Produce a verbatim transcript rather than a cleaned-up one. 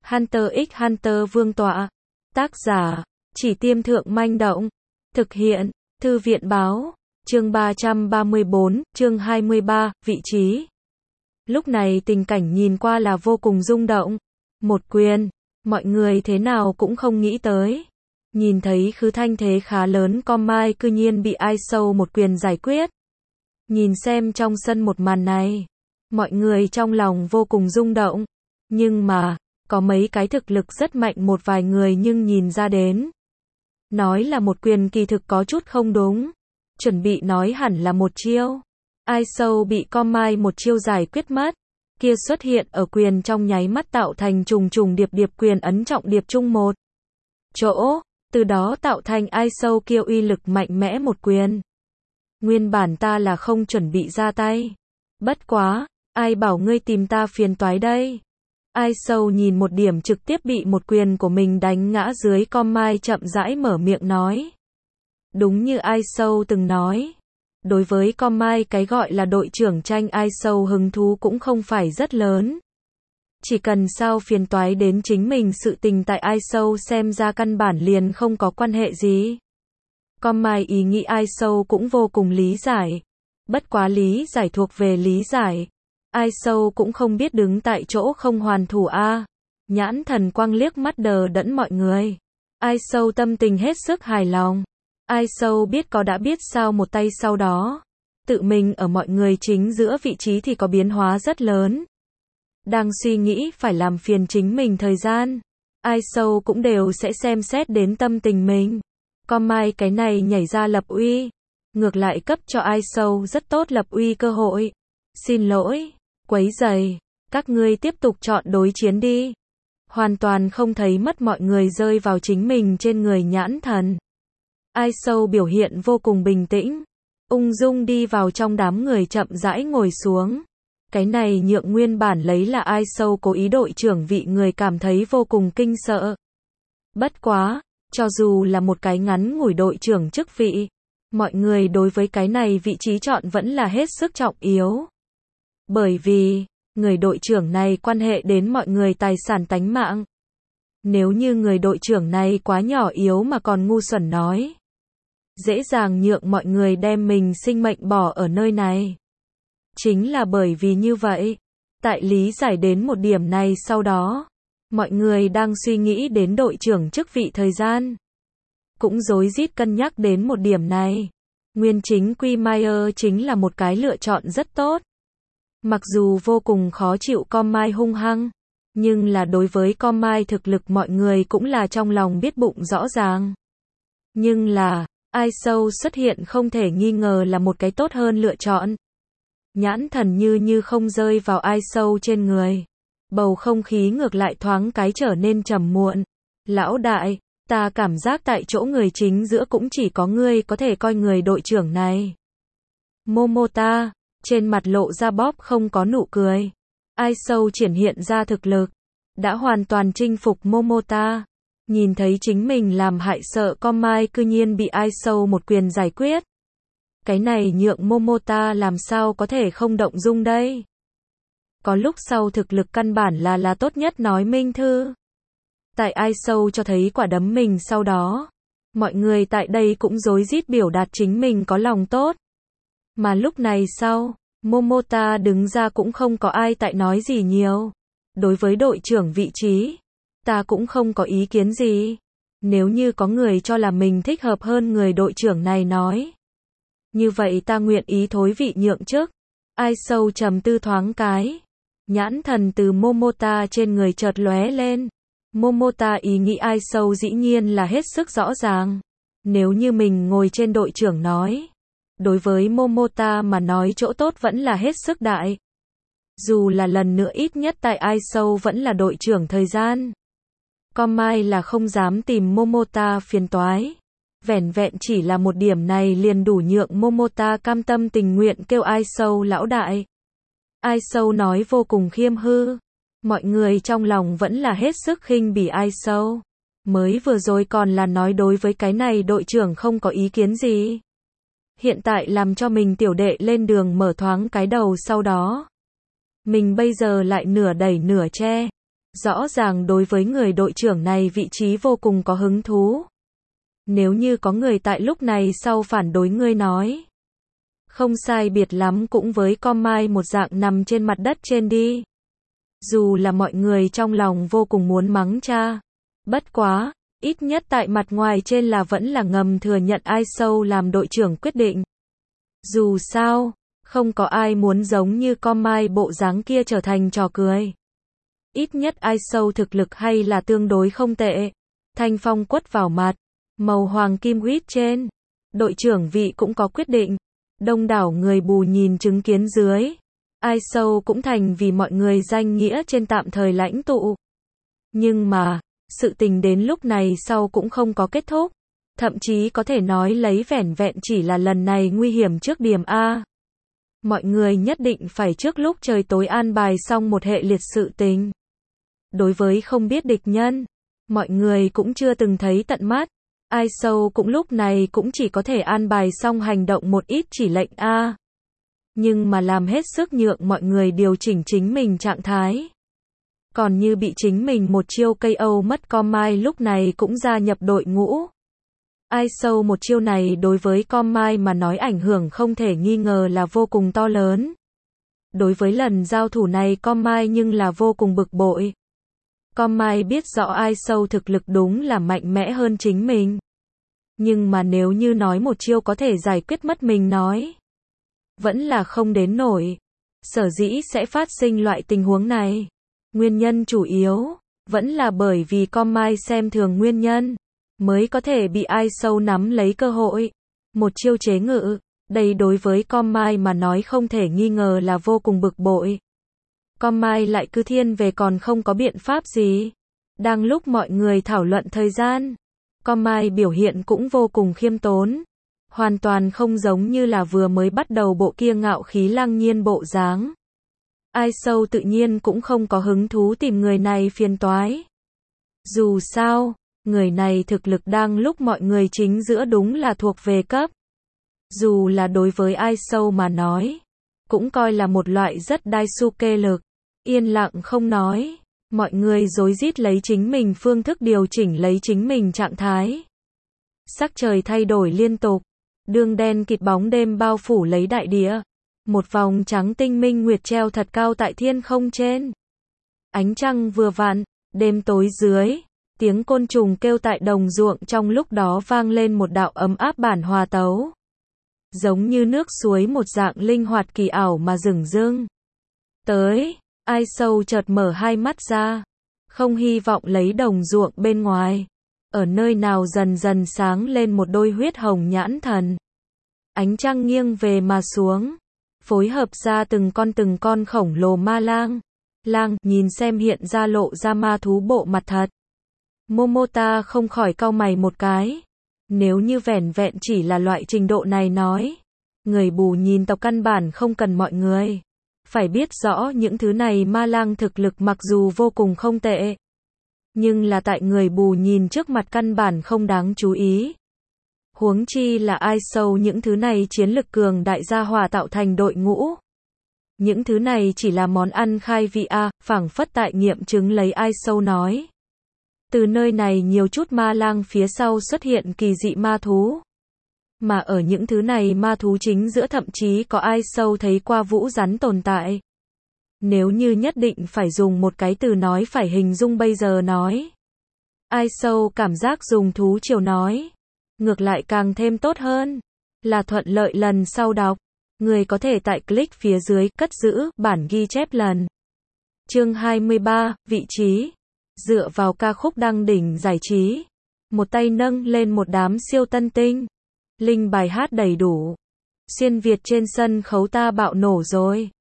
Hunter x Hunter Vương tọa. Tác giả, Chỉ Tiêm Thượng Manh Động. Thực hiện, Thư viện Báo. Chương ba trăm ba mươi bốn, chương hai mươi ba, vị trí. Lúc này tình cảnh nhìn qua là vô cùng rung động. Một quyền, mọi người thế nào cũng không nghĩ tới. Nhìn thấy khứ thanh thế khá lớn Com Mai cư nhiên bị Ai Sâu một quyền giải quyết. Nhìn xem trong sân một màn này, mọi người trong lòng vô cùng rung động. Nhưng mà, có mấy cái thực lực rất mạnh một vài người nhưng nhìn ra đến. Nói là một quyền kỳ thực có chút không đúng. Chuẩn bị nói hẳn là một chiêu. Ai Sâu bị Com Mai một chiêu giải quyết mất. Kia xuất hiện ở quyền trong nháy mắt tạo thành trùng trùng điệp điệp quyền ấn trọng điệp chung một chỗ. Từ đó tạo thành Ai Sâu kia uy lực mạnh mẽ một quyền. Nguyên bản ta là không chuẩn bị ra tay. Bất quá, ai bảo ngươi tìm ta phiền toái đây. Ai Sâu nhìn một điểm trực tiếp bị một quyền của mình đánh ngã dưới Com Mai chậm rãi mở miệng nói. Đúng như Ai Sâu từng nói. Đối với Com Mai cái gọi là đội trưởng tranh Ai Sâu hứng thú cũng không phải rất lớn. Chỉ cần sao phiền toái đến chính mình sự tình tại Ai Sâu xem ra căn bản liền không có quan hệ gì. Com Mai ý nghĩ Ai Sâu cũng vô cùng lý giải. Bất quá lý giải thuộc về lý giải. Ai Sâu cũng không biết đứng tại chỗ không hoàn thủ a. Nhãn thần quang liếc mắt đờ đẫn mọi người. Ai Sâu tâm tình hết sức hài lòng. Ai Sâu biết có đã biết sao một tay sau đó. Tự mình ở mọi người chính giữa vị trí thì có biến hóa rất lớn. Đang suy nghĩ phải làm phiền chính mình thời gian. Ai Sâu cũng đều sẽ xem xét đến tâm tình mình. Com Mai cái này nhảy ra lập uy. Ngược lại cấp cho Ai Sâu rất tốt lập uy cơ hội. Xin lỗi, quấy rầy, các ngươi tiếp tục chọn đối chiến đi. Hoàn toàn không thấy mất mọi người rơi vào chính mình trên người nhãn thần. Ai Sâu biểu hiện vô cùng bình tĩnh. Ung dung đi vào trong đám người chậm rãi ngồi xuống. Cái này nhượng nguyên bản lấy là Ai Sâu cố ý đội trưởng vị người cảm thấy vô cùng kinh sợ. Bất quá, cho dù là một cái ngắn ngủi đội trưởng chức vị, mọi người đối với cái này vị trí chọn vẫn là hết sức trọng yếu. Bởi vì, người đội trưởng này quan hệ đến mọi người tài sản tánh mạng. Nếu như người đội trưởng này quá nhỏ yếu mà còn ngu xuẩn nói, dễ dàng nhượng mọi người đem mình sinh mệnh bỏ ở nơi này. Chính là bởi vì như vậy, tại lý giải đến một điểm này sau đó, mọi người đang suy nghĩ đến đội trưởng chức vị thời gian. Cũng rối rít cân nhắc đến một điểm này. Nguyên chính Quy Meyer chính là một cái lựa chọn rất tốt. Mặc dù vô cùng khó chịu Com Mai hung hăng, nhưng là đối với Com Mai thực lực mọi người cũng là trong lòng biết bụng rõ ràng. Nhưng là, Ai Sâu xuất hiện không thể nghi ngờ là một cái tốt hơn lựa chọn. Nhãn thần như như không rơi vào Ai Sâu trên người. Bầu không khí ngược lại thoáng cái trở nên trầm muộn. Lão đại, ta cảm giác tại chỗ người chính giữa cũng chỉ có ngươi có thể coi người đội trưởng này. Momota, trên mặt lộ ra bóp không có nụ cười. Ai Sâu triển hiện ra thực lực, đã hoàn toàn chinh phục Momota. Nhìn thấy chính mình làm hại sợ Com Mai cư nhiên bị Ai Sâu một quyền giải quyết. Cái này nhượng Momota làm sao có thể không động dung đây. Có lúc sau thực lực căn bản là là tốt nhất nói minh thư. Tại Ai Sâu cho thấy quả đấm mình sau đó, mọi người tại đây cũng rối rít biểu đạt chính mình có lòng tốt. Mà lúc này sau, Momota đứng ra cũng không có ai tại nói gì nhiều. Đối với đội trưởng vị trí, ta cũng không có ý kiến gì. Nếu như có người cho là mình thích hợp hơn người đội trưởng này nói, như vậy ta nguyện ý thối vị nhượng chức. Ai Sâu trầm tư thoáng cái. Nhãn thần từ Momota trên người chợt lóe lên. Momota ý nghĩ Ai Sâu dĩ nhiên là hết sức rõ ràng. Nếu như mình ngồi trên đội trưởng nói, đối với Momota mà nói chỗ tốt vẫn là hết sức đại. Dù là lần nữa ít nhất tại Ai Sâu vẫn là đội trưởng thời gian. Com Mai là không dám tìm Momota phiền toái. Vẻn vẹn chỉ là một điểm này liền đủ nhượng Momota cam tâm tình nguyện kêu Ai Sâu lão đại. Ai Sâu nói vô cùng khiêm hư. Mọi người trong lòng vẫn là hết sức khinh bỉ Ai Sâu. Mới vừa rồi còn là nói đối với cái này đội trưởng không có ý kiến gì. Hiện tại làm cho mình tiểu đệ lên đường mở thoáng cái đầu sau đó. Mình bây giờ lại nửa đẩy nửa che. Rõ ràng đối với người đội trưởng này vị trí vô cùng có hứng thú. Nếu như có người tại lúc này sau phản đối ngươi nói. Không sai biệt lắm cũng với con mai một dạng nằm trên mặt đất trên đi. Dù là mọi người trong lòng vô cùng muốn mắng cha. Bất quá, ít nhất tại mặt ngoài trên là vẫn là ngầm thừa nhận ai sâu làm đội trưởng quyết định. Dù sao, không có ai muốn giống như con mai bộ dáng kia trở thành trò cười. Ít nhất ai sâu thực lực hay là tương đối không tệ. Thanh phong quất vào mặt. Màu hoàng kim huyết trên. Đội trưởng vị cũng có quyết định. Đông đảo người bù nhìn chứng kiến dưới. Ai sâu cũng thành vì mọi người danh nghĩa trên tạm thời lãnh tụ. Nhưng mà, sự tình đến lúc này sau cũng không có kết thúc. Thậm chí có thể nói lấy vẻn vẹn chỉ là lần này nguy hiểm trước điểm A. Mọi người nhất định phải trước lúc trời tối an bài xong một hệ liệt sự tình. Đối với không biết địch nhân, mọi người cũng chưa từng thấy tận mắt. Ai sâu cũng lúc này cũng chỉ có thể an bài xong hành động một ít chỉ lệnh A. Nhưng mà làm hết sức nhượng mọi người điều chỉnh chính mình trạng thái. Còn như bị chính mình một chiêu cây âu mất con mai lúc này cũng gia nhập đội ngũ. Ai sâu một chiêu này đối với con mai mà nói ảnh hưởng không thể nghi ngờ là vô cùng to lớn. Đối với lần giao thủ này con mai nhưng là vô cùng bực bội. Con mai biết rõ ai sâu thực lực đúng là mạnh mẽ hơn chính mình. Nhưng mà nếu như nói một chiêu có thể giải quyết mất mình nói. Vẫn là không đến nổi. Sở dĩ sẽ phát sinh loại tình huống này. Nguyên nhân chủ yếu, vẫn là bởi vì con mai xem thường nguyên nhân. Mới có thể bị ai sâu nắm lấy cơ hội. Một chiêu chế ngự, đây đối với con mai mà nói không thể nghi ngờ là vô cùng bực bội. Con mai lại cứ thiên về còn không có biện pháp gì. Đang lúc mọi người thảo luận thời gian, con mai biểu hiện cũng vô cùng khiêm tốn. Hoàn toàn không giống như là vừa mới bắt đầu bộ kia ngạo khí lăng nhiên bộ dáng. Ai sâu tự nhiên cũng không có hứng thú tìm người này phiền toái. Dù sao, người này thực lực đang lúc mọi người chính giữa đúng là thuộc về cấp. Dù là đối với ai sâu mà nói, cũng coi là một loại rất Daisuke lực. Yên lặng không nói, mọi người rối rít lấy chính mình phương thức điều chỉnh lấy chính mình trạng thái. Sắc trời thay đổi liên tục, đường đen kịt bóng đêm bao phủ lấy đại địa. Một vòng trắng tinh minh nguyệt treo thật cao tại thiên không trên. Ánh trăng vừa vặn, đêm tối dưới, tiếng côn trùng kêu tại đồng ruộng trong lúc đó vang lên một đạo ấm áp bản hòa tấu. Giống như nước suối một dạng linh hoạt kỳ ảo mà rừng rưng. Tới, ai sâu chợt mở hai mắt ra, không hy vọng lấy đồng ruộng bên ngoài. Ở nơi nào dần dần sáng lên một đôi huyết hồng nhãn thần. Ánh trăng nghiêng về mà xuống. Phối hợp ra từng con từng con khổng lồ ma lang. Lang, nhìn xem hiện ra lộ ra ma thú bộ mặt thật. Momota không khỏi cau mày một cái. Nếu như vẻn vẹn chỉ là loại trình độ này nói. Người bù nhìn tộc căn bản không cần mọi người. Phải biết rõ những thứ này ma lang thực lực mặc dù vô cùng không tệ. Nhưng là tại người bù nhìn trước mặt căn bản không đáng chú ý. Huống chi là ai sâu những thứ này chiến lực cường đại gia hỏa tạo thành đội ngũ. Những thứ này chỉ là món ăn khai vị a, phảng phất tại nghiệm chứng lấy ai sâu nói. Từ nơi này nhiều chút ma lang phía sau xuất hiện kỳ dị ma thú. Mà ở những thứ này ma thú chính giữa thậm chí có ai sâu thấy qua vũ rắn tồn tại. Nếu như nhất định phải dùng một cái từ nói phải hình dung bây giờ nói. Ai sâu cảm giác dùng thú chiều nói. Ngược lại càng thêm tốt hơn. Là thuận lợi lần sau đọc. Người có thể tại click phía dưới cất giữ bản ghi chép lần. Chương hai mươi ba, vị trí. Dựa vào ca khúc đăng đỉnh giải trí. Một tay nâng lên một đám siêu tân tinh. Linh bài hát đầy đủ. Xuyên Việt trên sân khấu ta bạo nổ rồi.